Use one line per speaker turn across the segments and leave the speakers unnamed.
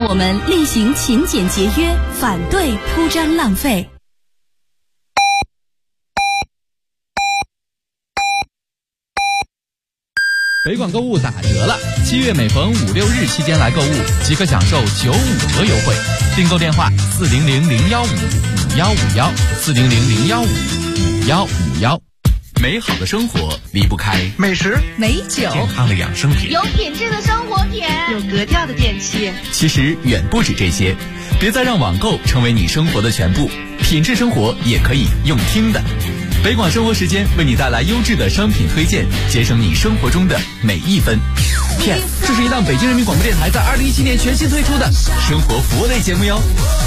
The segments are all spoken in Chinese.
我们厉行勤俭节约，反对铺张浪费。
北广购物打折了，7月每逢5、6日期间来购物，即可享受95折优惠。订购电话400-015-5151，400-015-5151。美好的生活离不开
美食、
美酒、
健康的养生品、
有品质的生活品、
有格调的电器。
其实远不止这些，别再让网购成为你生活的全部，品质生活也可以用听的。北广生活时间为你带来优质的商品推荐，节省你生活中的每一分。P.S. 这是一档北京人民广播电台在2017年全新推出的生活服务类节目哟。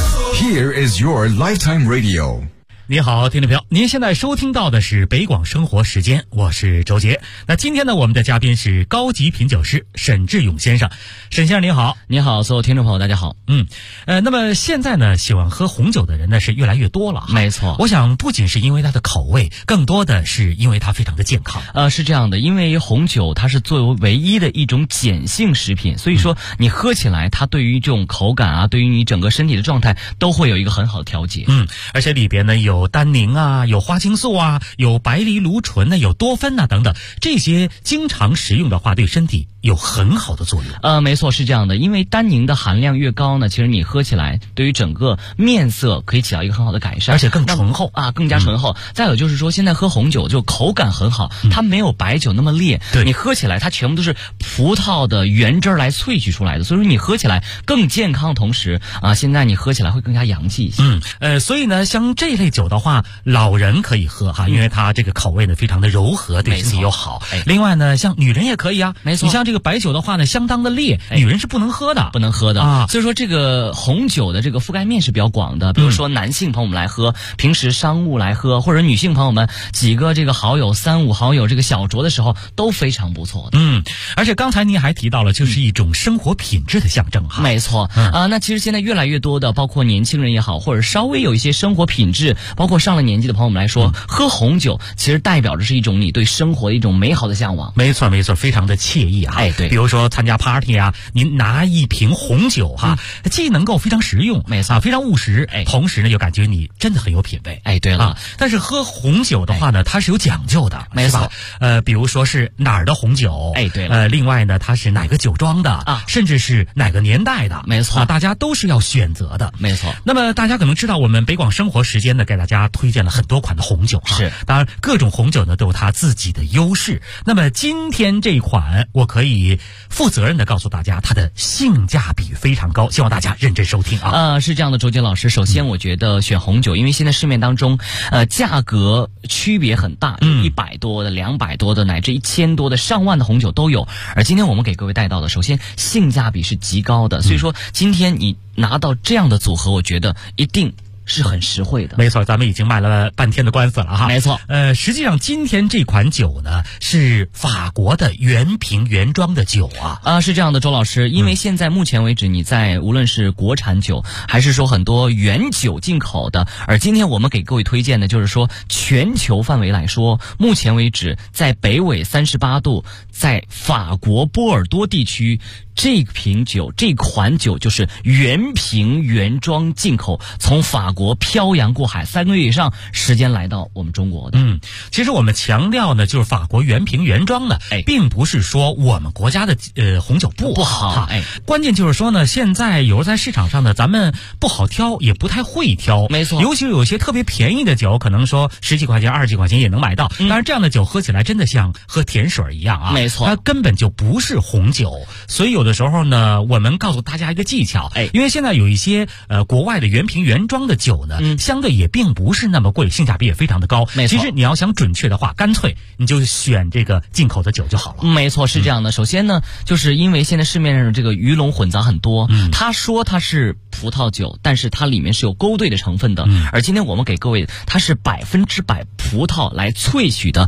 Here is your lifetime radio。
你好，听众朋友，您现在收听到的是北广生活时间，我是周杰。那今天呢，我们的嘉宾是高级品酒师沈志勇先生。沈先生您好。
你好，所有听众朋友大家好。
那么现在呢，喜欢喝红酒的人呢是越来越多了。
没错，
我想不仅是因为它的口味，更多的是因为它非常的健康。
是这样的，因为红酒它是作为唯一的一种碱性食品，所以说你喝起来，它对于这种口感啊，对于你整个身体的状态都会有一个很好的调节。
而且里边呢有单宁啊，有花青素啊，有白藜芦醇呢，有多酚啊等等，这些经常食用的话，对身体有很好的作用。
没错，是这样的，因为单宁的含量越高呢，其实你喝起来对于整个面色可以起到一个很好的改善，
而且更醇厚
啊，更加醇厚。再有就是说，现在喝红酒就口感很好，它没有白酒那么烈，你喝起来它全部都是葡萄的原汁来萃取出来的，所以说你喝起来更健康的同时啊，现在你喝起来会更加洋气一些。
所以呢，像这类酒的话，老人可以喝哈，因为它这个口味呢非常的柔和，对身体又好。另外呢，像女人也可以啊，
没错。
你像这个白酒的话呢，相当的烈，女人是不能喝的，
啊。所以说这个红酒的这个覆盖面是比较广的，比如说男性朋友们来喝，平时商务来喝，或者女性朋友们几个这个好友3、5好友这个小酌的时候都非常不错的。
而且刚才您还提到了，就是一种生活品质的象征哈。
没错那其实现在越来越多的，包括年轻人也好，或者稍微有一些生活品质，包括上了年纪的朋友们来说，喝红酒其实代表着是一种你对生活的一种美好的向往。
没错，非常的惬意啊。
对，
比如说参加 party 啊，您拿一瓶红酒哈，既能够非常实用，
没错，
非常务实，同时呢又感觉你真的很有品味。
对了
但是喝红酒的话呢，它是有讲究的，
没错。
比如说是哪儿的红酒，
对了
另外呢，它是哪个酒庄的甚至是哪个年代的，
没错
大家都是要选择的，
没错。
那么大家可能知道，我们北广生活时间呢，给大家推荐了很多款的红酒
是，
当然各种红酒呢都有它自己的优势。那么今天这一款，我可以负责任的告诉大家，它的性价比非常高，希望大家认真收听啊。
是这样的，周杰老师，首先我觉得选红酒，因为现在市面当中价格区别很大，100多的、200多的，乃至1000多的、上万的红酒都有。而今天我们给各位带到的，首先性价比是极高的，所以说今天你拿到这样的组合，我觉得一定是很实惠的。
没错，咱们已经卖了半天的官司了哈。
没错，
实际上今天这款酒呢是法国的原瓶原装的酒
是这样的，周老师，因为现在目前为止，你在无论是国产酒还是说很多原酒进口的，而今天我们给各位推荐的就是说全球范围来说，目前为止在北纬38度，在法国波尔多地区，这瓶酒这款酒就是原瓶原装进口，从法国漂洋过海3个月以上时间来到我们中国的。
其实我们强调呢，就是法国原瓶原装的，并不是说我们国家的红酒不好，关键就是说呢，现在有时候在市场上呢，咱们不好挑，也不太会挑。
没错，
尤其有些特别便宜的酒，可能说10几块钱、20几块钱也能买到，但是这样的酒喝起来真的像喝甜水一样
没错，
它根本就不是红酒。所以有的时候呢，我们告诉大家一个技巧，因为现在有一些国外的原瓶原装的酒呢，相对也并不是那么贵，性价比也非常的高。
没错，
其实你要想准确的话，干脆你就选这个进口的酒就好了。
没错，是这样的。首先呢，就是因为现在市面上这个鱼龙混杂很多，他说它是葡萄酒，但是它里面是有勾兑的成分的。而今天我们给各位，它是100%葡萄来萃取的葡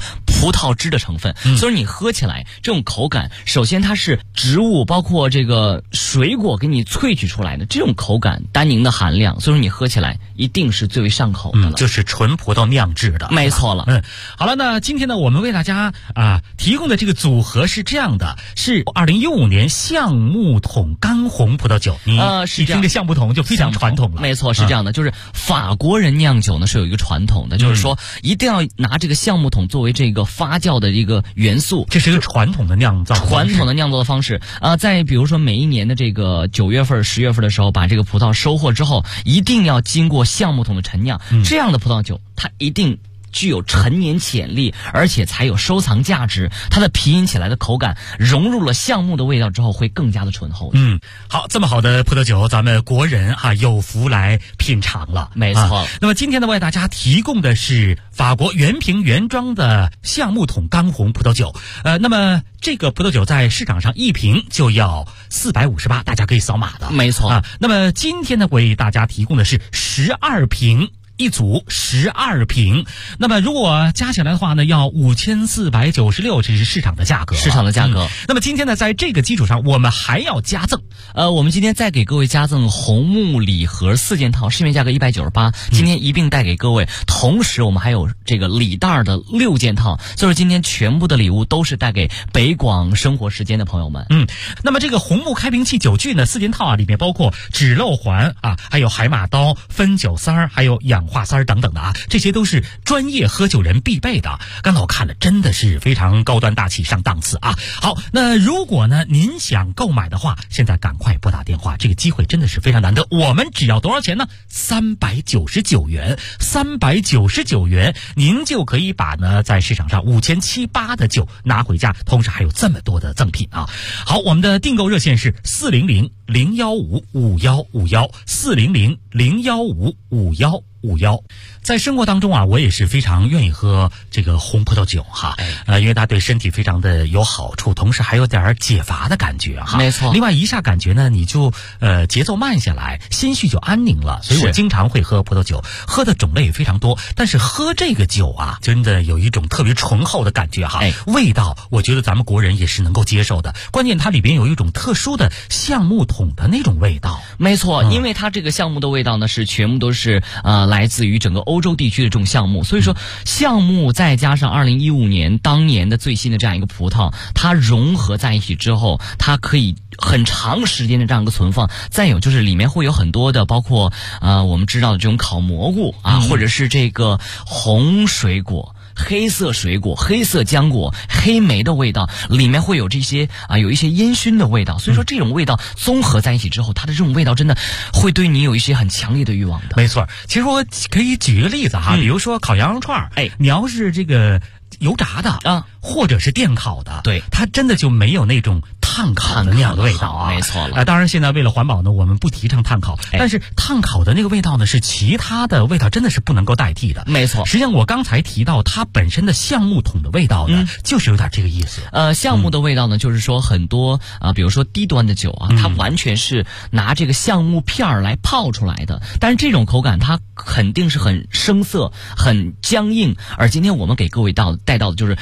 葡萄汁的成分，所以你喝起来这种口感，首先它是植物包括这个水果给你萃取出来的这种口感，单宁的含量，所以说你喝起来一定是最为上口的了。
就是纯葡萄酿制的，
没错了。
好了，那今天呢，我们为大家提供的这个组合是这样的，是2015年橡木桶干红葡萄酒。你听这橡木桶就非常传统了。
没错，是这样的，就是法国人酿酒呢是有一个传统的，就是说一定要拿这个橡木桶作为这个发酵的一个元素，
这是一个传统的酿造
方式。在比如说每一年的这个9月份、10月份的时候，把这个葡萄收获之后，一定要经过橡木桶的陈酿，这样的葡萄酒它一定具有陈年潜力，而且才有收藏价值。它的皮饮起来的口感融入了橡木的味道之后，会更加的醇厚。
好，这么好的葡萄酒，咱们国人有福来品尝了。
没错。
那么今天呢，为大家提供的是法国原瓶原装的橡木桶干红葡萄酒。那么这个葡萄酒在市场上一瓶就要458，大家可以扫码的。
没错。
那么今天呢，为大家提供的是12瓶。一组12瓶，那么如果加起来的话呢，要5496，这是市场的价格。那么今天呢，在这个基础上，我们还要加赠。
我们今天再给各位加赠红木礼盒4件套，市面价格198，今天一并带给各位。同时，我们还有这个礼袋的6件套，就是今天全部的礼物都是带给北广生活时间的朋友们。
那么这个红木开瓶器酒具呢，4件套里面包括指漏环还有海马刀、分酒塞儿，还有氧化塞儿等等的这些都是专业喝酒人必备的。刚才我看了，真的是非常高端大气上档次啊。好，那如果呢您想购买的话，现在赶快拨打电话，这个机会真的是非常难得。我们只要多少钱呢？399元，399元，您就可以把呢在市场上5700的酒拿回家，同时还有这么多的赠品啊。好，我们的订购热线是400-015-5151，400-015-5151。在生活当中我也是非常愿意喝这个红葡萄酒因为它对身体非常的有好处，同时还有点解乏的感觉
没错。
另外一下感觉呢，你就节奏慢下来，心绪就安宁了。所以我经常会喝葡萄酒，喝的种类也非常多。但是喝这个酒真的有一种特别醇厚的感觉味道我觉得咱们国人也是能够接受的。关键它里边有一种特殊的橡木桶的那种味道。
没错，因为它这个橡木的味道呢是全部都是来自于整个欧洲地区的这种橡木，所以说橡木再加上2015年当年的最新的这样一个葡萄，它融合在一起之后，它可以很长时间的这样一个存放。再有就是里面会有很多的包括我们知道的这种烤蘑菇或者是这个红水果、黑色水果、黑色浆果、黑莓的味道，里面会有这些有一些烟熏的味道。所以说这种味道综合在一起之后，它的这种味道真的会对你有一些很强烈的欲望的。
没错，其实我可以举个例子比如说烤羊肉串你要是这个油炸的或者是电烤的，
对，
它真的就没有那种炭烤的那样的味道
没错了。
当然现在为了环保呢，我们不提倡炭烤，但是炭烤的那个味道呢，是其他的味道真的是不能够代替的。
没错。
实际上我刚才提到它本身的橡木桶的味道呢，就是有点这个意思。
橡木的味道呢，就是说很多比如说低端的酒它完全是拿这个橡木片来泡出来的，但是这种口感它肯定是很生涩、很僵硬。而今天我们给各位带到的就是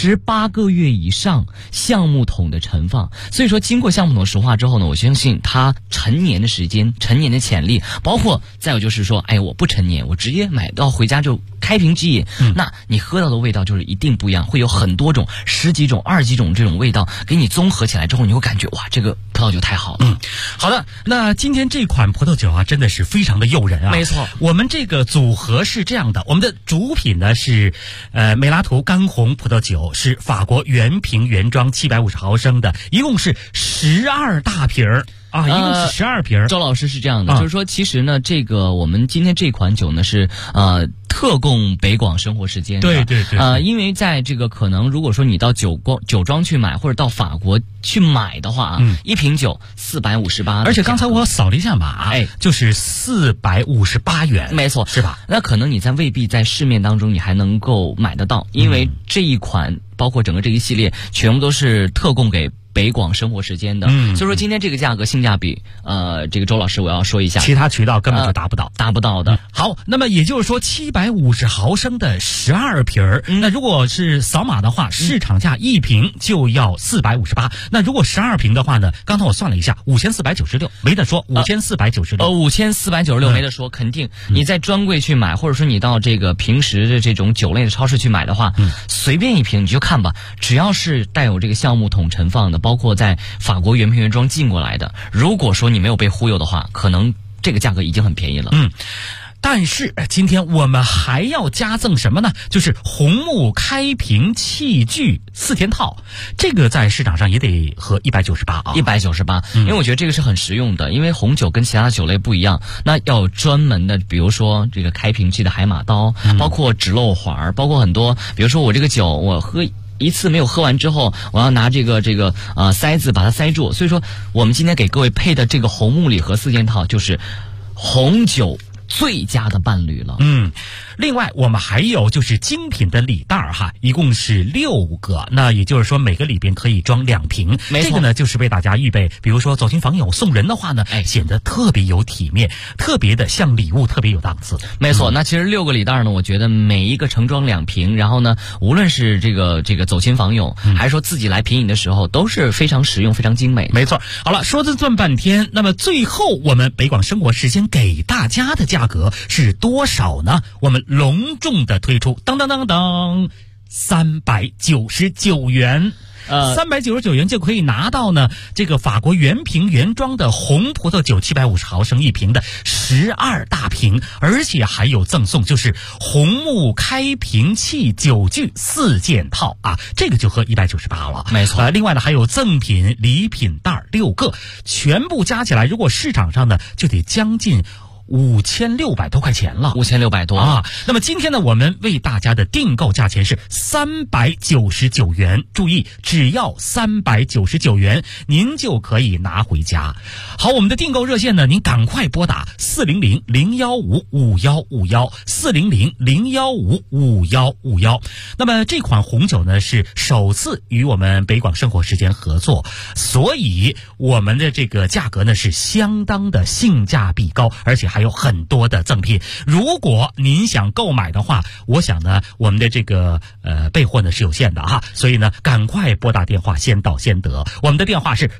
18个月以上橡木桶的陈放，所以说经过橡木桶熟化之后呢，我相信它陈年的时间、陈年的潜力，包括再有就是说，我不陈年，我直接买到回家就开瓶即饮，那你喝到的味道就是一定不一样，会有很多种、10几种、20几种这种味道给你综合起来之后，你会感觉哇，这个葡萄酒太好了。
好的，那今天这款葡萄酒真的是非常的诱人
没错。
我们这个组合是这样的，我们的主品呢是美拉图干红葡萄酒，是法国原瓶原装750毫升的，一共是12大瓶儿。一共是12瓶。
周老师是这样的，就是说其实呢，这个我们今天这款酒呢是特供北广生活时间的。
对。
因为在这个可能如果说你到酒庄去买，或者到法国去买的话一瓶酒458，
而且刚才我扫了一下码，就是458元，
没错，
是吧？
那可能你未必在市面当中你还能够买得到，因为这一款包括整个这一系列全部都是特供给北广生活时间的，所以说今天这个价格性价比，这个周老师我要说一下，
其他渠道根本就达不到
的。
好，那么也就是说750 750毫升的12瓶那如果是扫码的话，市场价1瓶就要458。那如果12瓶的话呢，刚才我算了一下，5496，没得说，5496
没得说，肯定你在专柜去买，或者说你到这个平时的这种酒类的超市去买的话，随便一瓶你就看吧，只要是带有这个橡木桶陈放的，包括在法国原瓶原装进过来的，如果说你没有被忽悠的话，可能这个价格已经很便宜了。
但是今天我们还要加赠什么呢？就是红木开瓶器具4件套，这个在市场上也得合198啊
，198。因为我觉得这个是很实用的，因为红酒跟其他酒类不一样，那要有专门的，比如说这个开瓶器的海马刀，包括指漏环，包括很多，比如说我这个酒我喝一次没有喝完之后，我要拿这个塞子把它塞住。所以说我们今天给各位配的这个红木礼盒4件套就是红酒最佳的伴侣了。
另外我们还有就是精品的礼袋哈，一共是6个，那也就是说每个里边可以装2瓶。这个呢就是为大家预备，比如说走亲访友送人的话呢，显得特别有体面，特别的像礼物，特别有档次。
没错，那其实6个礼袋呢，我觉得每一个盛装2瓶，然后呢，无论是这个走亲访友，还是说自己来品饮的时候，都是非常实用、非常精美的。
没错。好了，说这么半天，那么最后我们北广生活时间给大家的价格是多少呢？我们隆重的推出，当399元。399元就可以拿到呢这个法国原瓶原装的红葡萄酒750毫升1瓶的12大瓶，而且还有赠送，就是红木开瓶器酒具4件套啊，这个就合198了。
没错。
另外呢还有赠品礼品袋6个，全部加起来如果市场上呢就得将近5600多块钱了
，5600多
啊！那么今天呢，我们为大家的订购价钱是399元，注意，只要399元，您就可以拿回家。好，我们的订购热线呢，您赶快拨打400-015-5151，400-015-5151。那么这款红酒呢，是首次与我们北广生活时间合作，所以我们的这个价格呢是相当的性价比高，而且还有很多的赠品。如果您想购买的话，我想呢我们的这个备货呢是有限的哈，所以呢赶快拨打电话，先到先得。我们的电话是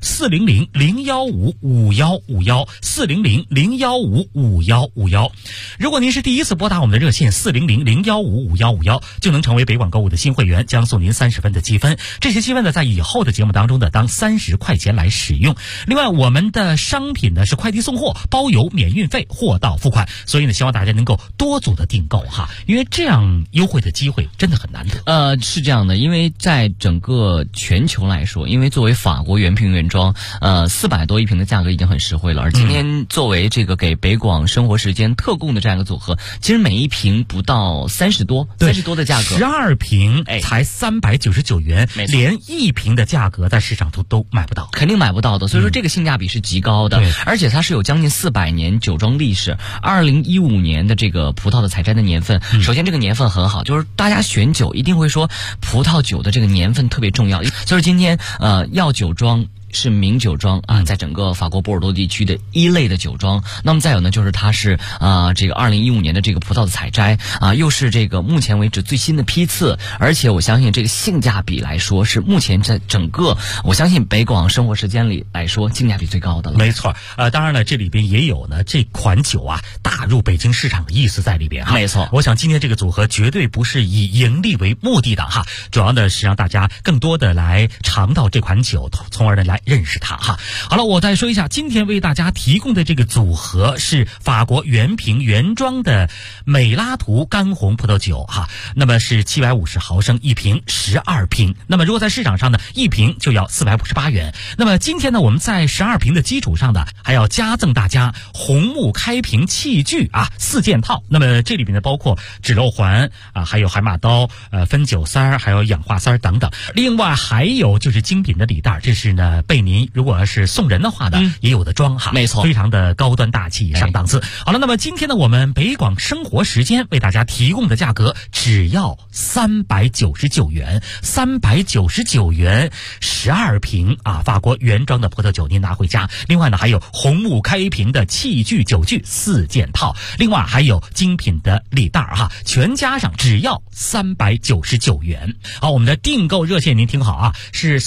400-015-5151，400-015-5151。如果您是第一次拨打我们的热线400-015-5151，就能成为北广购物的新会员，将送您30分的积分。这些积分呢在以后的节目当中呢当30块钱来使用。另外我们的商品呢是快递送货，包邮免运费，货到付款，所以呢希望大家能够多组的订购哈，因为这样优惠的机会真的很难得。
是这样的，因为在整个全球来说，因为作为法国原瓶原装，400多1瓶的价格已经很实惠了，而今天作为这个给北广生活时间特供的这样一个组合，其实每一瓶不到30多的价格
，12瓶才399元，连1瓶的价格在市场都买不到，
肯定买不到的，所以说这个性价比是极高的，而且它是有将近400年酒庄历史，2015年的这个葡萄的采摘的年份，首先这个年份很好，就是大家选酒一定会说葡萄酒的这个年份特别重要，所以今天药酒庄是名酒庄啊，在整个法国波尔多地区的1类的酒庄。那么再有呢，就是它是这个2015年的这个葡萄的采摘啊，又是这个目前为止最新的批次，而且我相信这个性价比来说是目前在整个我相信北广生活时间里来说性价比最高的了。
没错，当然了，这里边也有呢这款酒啊打入北京市场的意思在里边哈。
没错，
我想今天这个组合绝对不是以盈利为目的的哈，主要的是让大家更多的来尝到这款酒，从而呢来认识它哈。好了，我再说一下，今天为大家提供的这个组合是法国原瓶原装的美拉图干红葡萄酒哈，那么是750毫升1瓶，12瓶。那么如果在市场上呢，1瓶就要458元。那么今天呢，我们在12瓶的基础上呢，还要加赠大家红木开瓶器具啊4件套。那么这里边呢包括指漏环啊，还有海马刀、分酒塞儿，还有氧化塞儿等等。另外还有就是精品的礼袋，这是呢被您如果是送人的话呢，也有的装哈，
没错，
非常的高端大气上档次。好了，那么今天呢，我们北广生活时间为大家提供的价格只要399元，399元12瓶啊，法国原装的葡萄酒您拿回家。另外呢，还有红木开瓶的器具酒具4件套，另外还有精品的礼袋哈，全加上只要399元。好，我们的订购热线您听好啊，是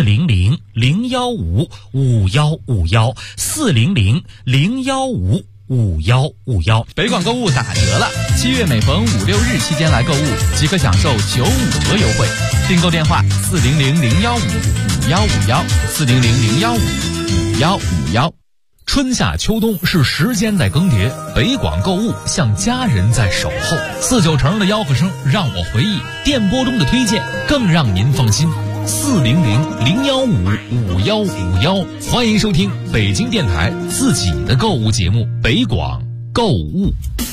400-015-5151，400-015-5151。
北广购物打折了，7月每逢5、6日期间来购物即可享受95折优惠。订购电话400-015-5151，400-015-5151。春夏秋冬是时间在更迭，北广购物像家人在守候。49成的吆喝声让我回忆，电波中的推荐更让您放心。400-015-5151，欢迎收听北京电台自己的购物节目《北广购物》。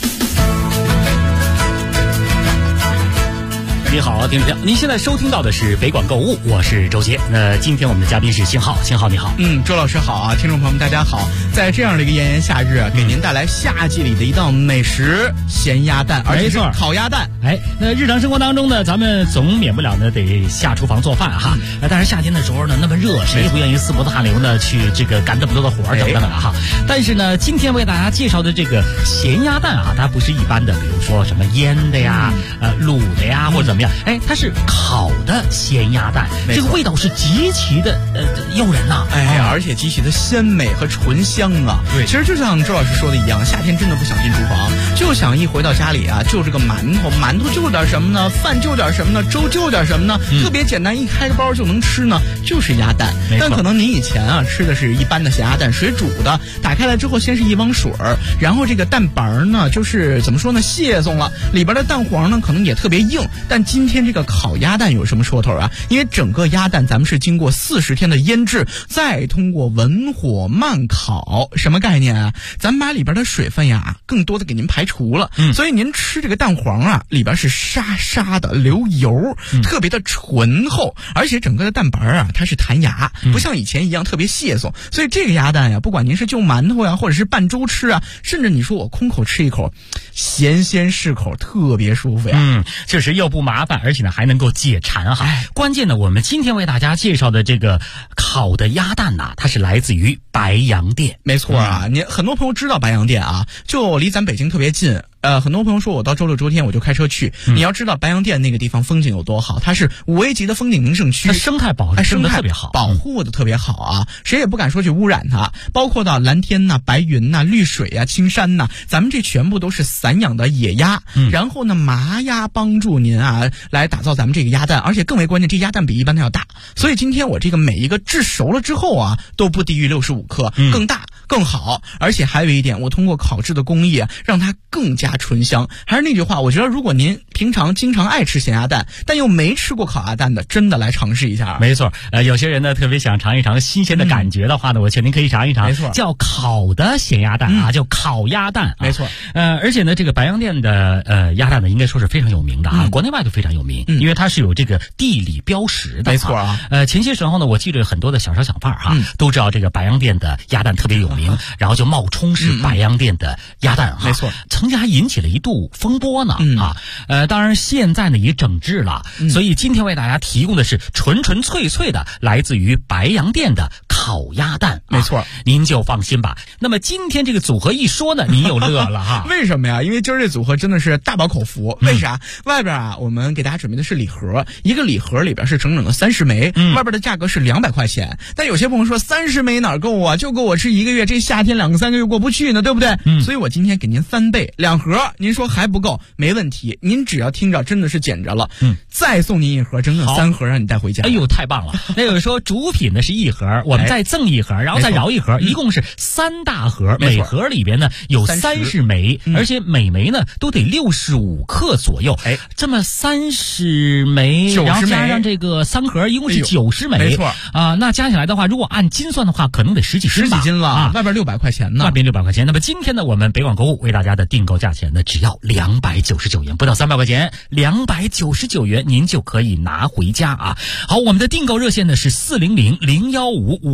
你好，听众朋友，您现在收听到的是北广购物，我是周杰。那今天我们的嘉宾是星浩，星浩你好。
周老师好啊，听众朋友们大家好。在这样的一个炎炎夏日，给您带来夏季里的一道美食——咸鸭蛋，而且是烤鸭蛋。
那日常生活当中呢，咱们总免不了呢得下厨房做饭哈。但是夏天的时候呢，那么热，谁也不愿意四脖子汗流呢去这个干这么多的活等等的哈。但是呢，今天为大家介绍的这个咸鸭蛋啊，它不是一般的，比如说什么腌的呀、卤的呀或者怎么样。它是烤的咸鸭蛋，这个味道是极其的诱人呐，
而且极其的鲜美和醇香啊。
对，
其实就像周老师说的一样，夏天真的不想进厨房，就想一回到家里啊，就这个馒头就点什么呢？饭就点什么呢？粥就点什么呢？特别简单，一开个包就能吃呢，就是鸭蛋。但可能您以前啊吃的是一般的咸鸭蛋，水煮的，打开来之后先是一汪水，然后这个蛋白呢就是怎么说呢，泄松了，里边的蛋黄呢可能也特别硬。但今天这个烤鸭蛋有什么说头啊？因为整个鸭蛋咱们是经过40天的腌制，再通过文火慢烤，什么概念啊？咱们把里边的水分呀更多的给您排除了，所以您吃这个蛋黄啊，里边是沙沙的流油，特别的醇厚，而且整个的蛋白啊它是弹牙，不像以前一样特别泄松。所以这个鸭蛋呀，不管您是就馒头呀，或者是拌粥吃啊，甚至你说我空口吃一口，咸鲜适口，特别舒服呀。
确实又不麻烦，而且呢还能够解馋哈。关键呢，我们今天为大家介绍的这个烤的鸭蛋呐，它是来自于白洋淀。
没错啊，你很多朋友知道白洋淀啊，就离咱北京特别近。很多朋友说我到周六周天我就开车去，你要知道白洋淀那个地方风景有多好，它是5A级的风景名胜区，
它生态保护的特别好，
保护的特别好啊，谁也不敢说去污染它。包括到蓝天呐、白云呐、绿水啊、青山呐，咱们这全部都是散养的野鸭，然后呢麻鸭帮助您啊来打造咱们这个鸭蛋，而且更为关键，这鸭蛋比一般的要大，所以今天我这个每一个制熟了之后啊都不低于65克，更大更好。而且还有一点，我通过烤制的工艺让它更加醇香。还是那句话，我觉得如果您平常经常爱吃咸鸭蛋，但又没吃过烤鸭蛋的，真的来尝试一下。
没错，有些人呢特别想尝一尝新鲜的感觉的话呢，我劝您可以尝一尝，
没错，
叫烤的咸鸭蛋啊，叫烤鸭蛋，
没错。
而且呢，这个白洋淀的鸭蛋呢，应该说是非常有名的啊，国内外都非常有名，因为它是有这个地理标识的，
没错啊。
前些时候呢，我记得很多的小商小贩哈，都知道这个白洋淀的鸭蛋特别有名，然后就冒充是白洋淀的鸭蛋哈，
没错，
曾经还引起了一度风波呢当然现在呢也整治了，所以今天为大家提供的是纯纯粹粹的来自于白洋淀的烤鸭蛋，
没错，
您就放心吧。那么今天这个组合一说呢，您又乐了哈。
为什么呀？因为今儿这组合真的是大饱口福。为啥？外边啊，我们给大家准备的是礼盒，一个礼盒里边是整整的30枚，外边的价格是200块钱。但有些朋友说30枚哪够啊？就够我吃1个月，这夏天2个3个月过不去呢，对不对？所以我今天给您3倍，2盒，您说还不够？没问题，您只要听着真的是捡着了，再送您1盒，整整3盒让你带回家。
哎呦，太棒了！那有说主品呢是1盒，我们再赠1盒，然后再饶1盒，一共是3大盒，每盒里边呢有30枚，而且每枚呢都得65克左右。这么30枚，然后加上这个3盒，一共是90枚，
没错
啊。那加起来的话，如果按斤算的话，可能得10几斤
了
啊。
外边600块钱呢，
外边600块钱。那么今天呢，我们北广购物为大家的订购价钱呢，只要299元，不到300块钱，299元您就可以拿回家啊。好，我们的订购热线呢是400-015-5151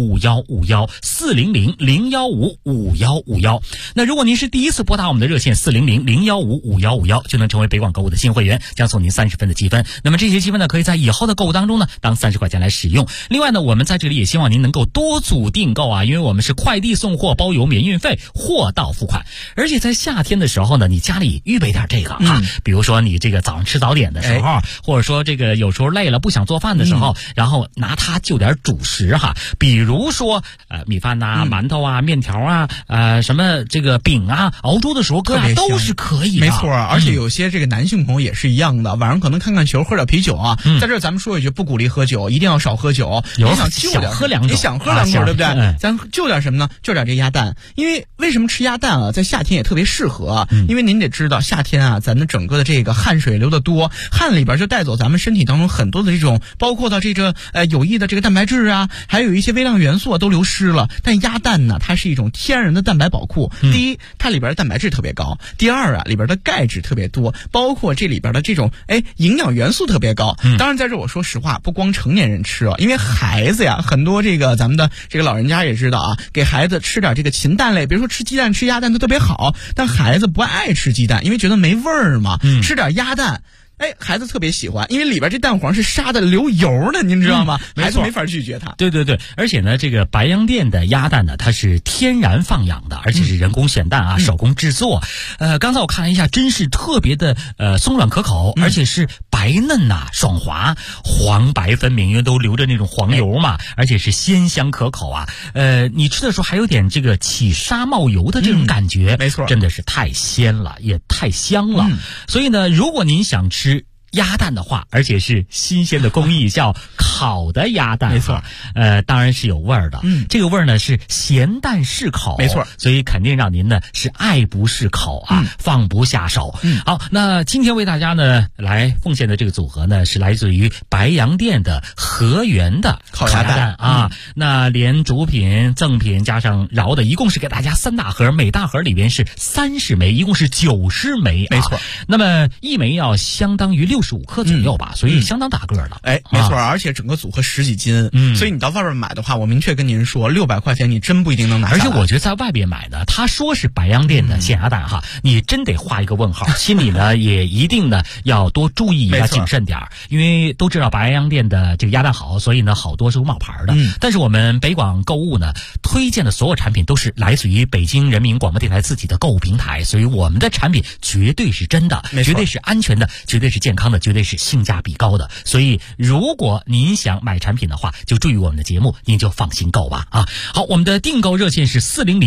，400-015-5151。那如果您是第一次拨打我们的热线400-015-5151，就能成为北广购物的新会员，将送您30分的积分。那么这些积分呢，可以在以后的购物当中呢，当30块钱来使用。另外呢，我们在这里也希望您能够多组订购啊，因为我们是快递送货包邮免运费，货到付款。而且在夏天的时候呢，你家里预备点这个啊，比如说你这个早上吃早点的时候，或者说这个有时候累了不想做饭的时候，然后拿它就点主食哈，比如说米饭呐、馒头啊、面条啊、什么这个饼啊，熬粥的时候搁俩都是可以的。
没错，而且有些这个男性朋友也是一样的，晚上可能看看球，喝点啤酒啊。在这儿咱们说一句，不鼓励喝酒，一定要少喝酒。你想喝两口，你想喝两口，对不对？咱就点什么呢？就点这鸭蛋。因为为什么吃鸭蛋啊？在夏天也特别适合啊。因为您得知道，夏天啊，咱们整个的这个汗水流得多，汗里边就带走咱们身体当中很多的这种，包括到这个有益的这个蛋白质啊，还有一些微量元素啊都流失了。但鸭蛋呢，它是一种天然的蛋白宝库。第一，它里边的蛋白质特别高；第二啊，里边的钙质特别多，包括这里边的这种营养元素特别高。当然在这我说实话，不光成年人吃啊，因为孩子呀，很多这个咱们的这个老人家也知道啊，给孩子吃点这个禽蛋类，比如说吃鸡蛋、吃鸭蛋都特别好。但孩子不爱吃鸡蛋，因为觉得没味儿嘛。吃点鸭蛋。孩子特别喜欢，因为里边这蛋黄是杀的流油的，您知道吗？孩子没法拒绝它。
对对对，而且呢，这个白洋淀的鸭蛋呢，它是天然放养的，而且是人工选蛋啊，手工制作。刚才我看了一下，真是特别的松软可口，而且是白嫩呐、爽滑，黄白分明，因为都流着那种黄油嘛，而且是鲜香可口啊。你吃的时候还有点这个起沙冒油的这种感觉，
没错，
真的是太鲜了，也太香了。所以呢，如果您想吃鸭蛋的话，而且是新鲜的工艺，叫烤的鸭蛋，
没错，
当然是有味儿的。这个味儿呢是咸淡适口，
没错，
所以肯定让您呢是爱不释口啊，放不下手。好，那今天为大家呢来奉献的这个组合呢是来自于白洋淀的和源的
烤鸭蛋
啊，那连主品、赠品加上饶的，一共是给大家3大盒，每大盒里边是30枚，一共是90枚，
没错。
那么一枚要相当于65克左右吧，所以相当大个了。
没错，而且整个组合10几斤，所以你到外边买的话，我明确跟您说，600块钱你真不一定能拿下来。
而且我觉得在外边买的，他说是白洋淀的咸鸭蛋哈，你真得画一个问号，心里呢也一定呢要多注意一下，谨慎点，因为都知道白洋淀的这个鸭蛋好，所以呢好多是冒牌的。但是我们北广购物呢推荐的所有产品都是来自于北京人民广播电台自己的购物平台，所以我们的产品绝对是真的，绝对是安全的，绝对是健康的，绝对是性价比高的。所以如果您想买产品的话，就注意我们的节目，您就放心购吧啊！好，我们的订购热线是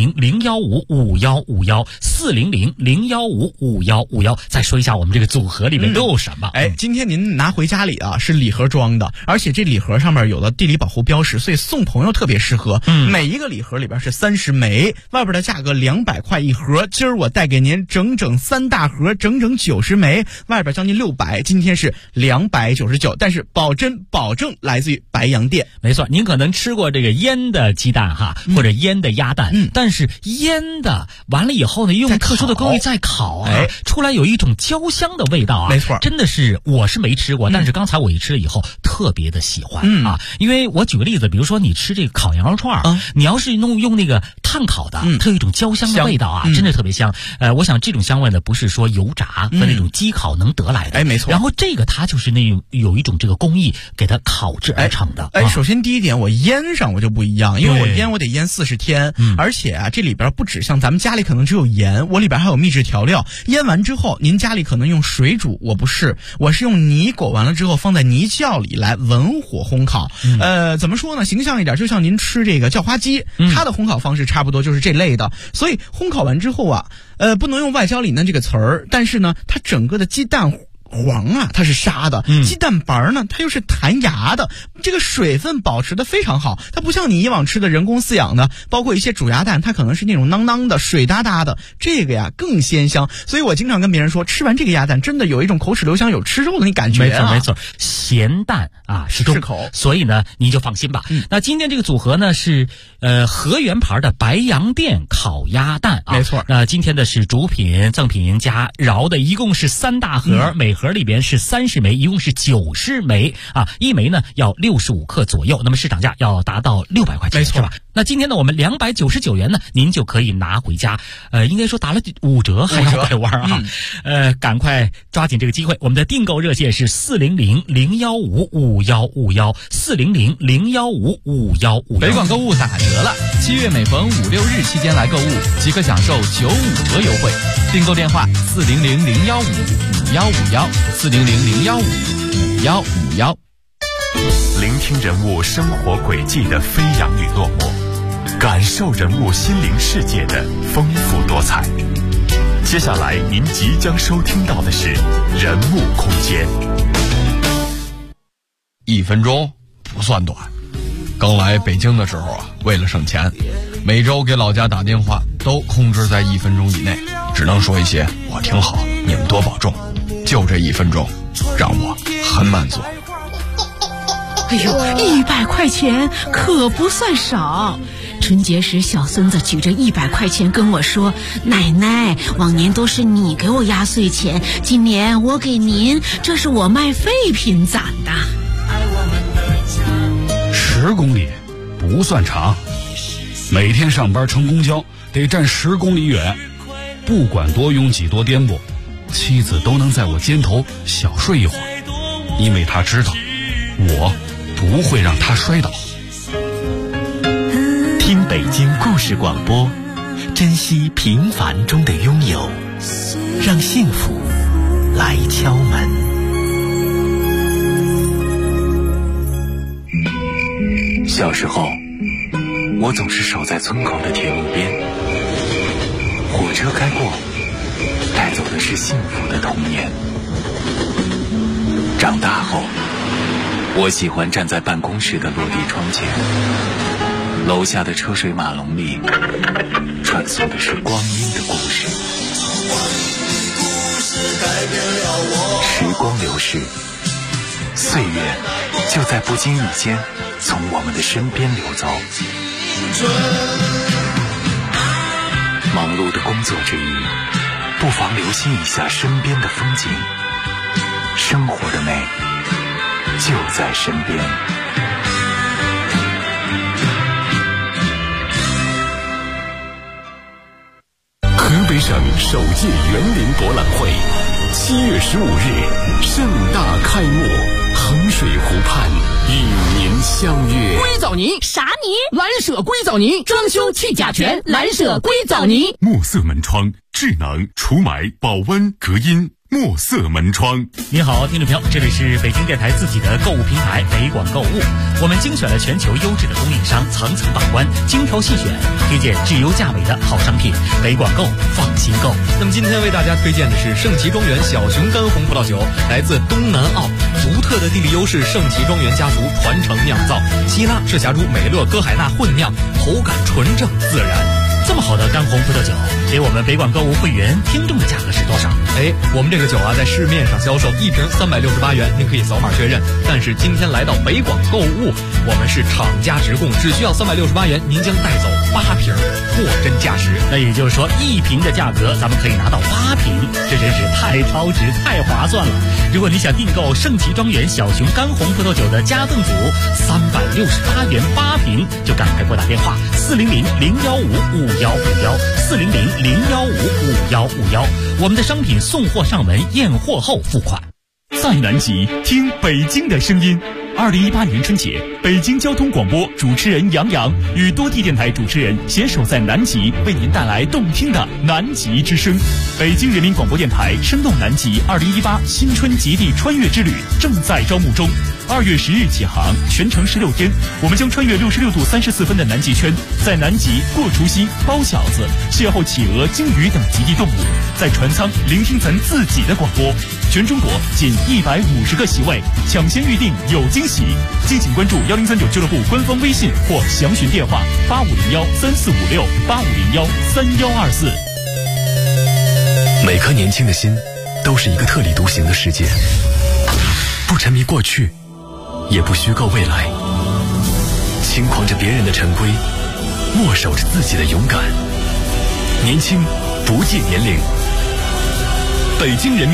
400-015-5151，400-015-5151。再说一下我们这个组合里面都有什么？
今天您拿回家里啊是礼盒装的，而且这礼盒上面有了地理保护标识，所以送朋友特别适合。每一个礼盒里边是30枚，外边的价格200块一盒。今儿我带给您整整3大盒，整整90枚，外边将近600，今天是299，但是保证来自于白洋淀。
没错，您可能吃过这个腌的鸡蛋哈，或者腌的鸭蛋，但是腌的完了以后呢，用特殊的工艺再烤啊，出来有一种焦香的味道啊。
没错，
真的是我是没吃过，但是刚才我一吃了以后特别的喜欢啊。因为我举个例子，比如说你吃这个烤羊肉串，你要是用那个炭烤的，它有一种焦香的味道啊，真的特别香。我想这种香味呢，不是说油炸和那种鸡烤能得来的。
没错。
然后这个它就是那种有一种这个工艺给它烤制而成的。
首先第一点，我腌上我就不一样，因为我腌我得腌40天，而且啊这里边不止像咱们家里可能只有盐，我里边还有秘制调料。腌完之后，您家里可能用水煮，我不是，我是用泥裹完了之后放在泥窖里来文火烘烤。怎么说呢？形象一点，就像您吃这个叫花鸡，它的烘烤方式差不多就是这类的。所以烘烤完之后啊，不能用外焦里嫩这个词儿，但是呢，它整个的鸡蛋黄啊，它是沙的，鸡蛋白呢，它又是弹牙的，这个水分保持的非常好。它不像你以往吃的人工饲养的，包括一些煮鸭蛋，它可能是那种囔囔的、水哒哒的，这个呀更鲜香。所以我经常跟别人说，吃完这个鸭蛋，真的有一种口齿留香、有吃肉的那感觉啊。
没错，咸淡啊适口，所以呢，您就放心吧。那今天这个组合呢是和源牌的白洋淀烤鸭蛋啊，
没错。
那今天的是主品、赠品加饶的，一共是3大盒，每盒盒里边是30枚，一共是90枚啊，一枚呢要65克左右，那么市场价要达到600块钱，是吧？那今天呢，我们299元呢，您就可以拿回家。应该说打了5折还要拐弯啊！赶快抓紧这个机会，我们的订购热线是400-015-5151，400-015-5151。
北广购物打折了，7月每逢5、6日期间来购物，即可享受95折优惠。订购电话400-015-5151，400-015-5151。
聆听人物生活轨迹的飞扬与落寞，感受人物心灵世界的丰富多彩。接下来您即将收听到的是人物空间。
1分钟不算短，刚来北京的时候啊，为了省钱，每周给老家打电话都控制在1分钟以内，只能说一些我挺好，你们多保重。就这1分钟，让我很满足。
哎呦，100块钱可不算少。春节时，小孙子举着100块钱跟我说：“奶奶，往年都是你给我压岁钱，今年我给您，这是我卖废品攒的。
”10公里不算长，每天上班乘公交得站10公里远，不管多拥挤多颠簸，妻子都能在我肩头小睡一会儿，因为她知道我不会让她摔倒。
听北京故事广播，珍惜平凡中的拥有，让幸福来敲门。小时候，我总是守在村口的铁路边，火车开过，带走的是幸福的童年。长大后，我喜欢站在办公室的落地窗前，楼下的车水马龙里传送的是光阴的故事。时光流逝，岁月就在不经意间从我们的身边流走。忙碌的工作之余，不妨留心一下身边的风景，生活的美就在身边。河北省首届园林博览会7月15日盛大开幕，衡水湖畔与您相约。
硅藻泥啥泥？蓝舍硅藻泥，装修去甲醛，蓝舍硅藻泥。
墨色门窗，智能除霾、保温、隔音。墨色门窗。
你好，听众朋友，这里是北京电台自己的购物平台北广购物，我们精选了全球优质的供应商，层层把关，精挑细选，推荐质优价美的好商品，北广购放心购。
那么今天为大家推荐的是圣奇庄园小熊干红葡萄酒，来自东南澳，独特的地理优势，圣奇庄园家族传承酿造，希腊赤霞珠美乐哥海纳混酿，口感纯正自然。
这么好的干红葡萄酒，给我们北广购物会员听众的价格是多少？
我们这个酒啊，在市面上销售1瓶368元，您可以扫码确认。但是今天来到北广购物，我们是厂家直供，只需要368元，您将带走8瓶，货真价实。
那也就是说，1瓶的价格咱们可以拿到8瓶，这真是太超值、太划算了。如果你想订购圣奇庄园小熊干红葡萄酒的加赠组，368元8瓶，就赶快拨打电话400-015-5151，400-015-5151。我们的商品送货上门，验货后付款。
在南极听北京的声音。2018年春节，北京交通广播主持人杨洋与多地电台主持人携手在南极，为您带来动听的南极之声。北京人民广播电台声动南极2018新春极地穿越之旅正在招募中，2月10日起航，全程16天，我们将穿越66度34分的南极圈，在南极过除夕、包饺子，邂逅企鹅、鲸鱼等极地动物，在船舱聆听咱自己的广播。全中国仅150个席位，抢先预定有惊喜。敬请关注1039俱乐部官方微信或详询电话8501-3456，8501-3124。每颗年轻的心都是一个特立独行的世界，不沉迷过去，也不虚构未来，轻狂着别人的陈规，握守着自己的勇敢。年轻不计年龄。北京人民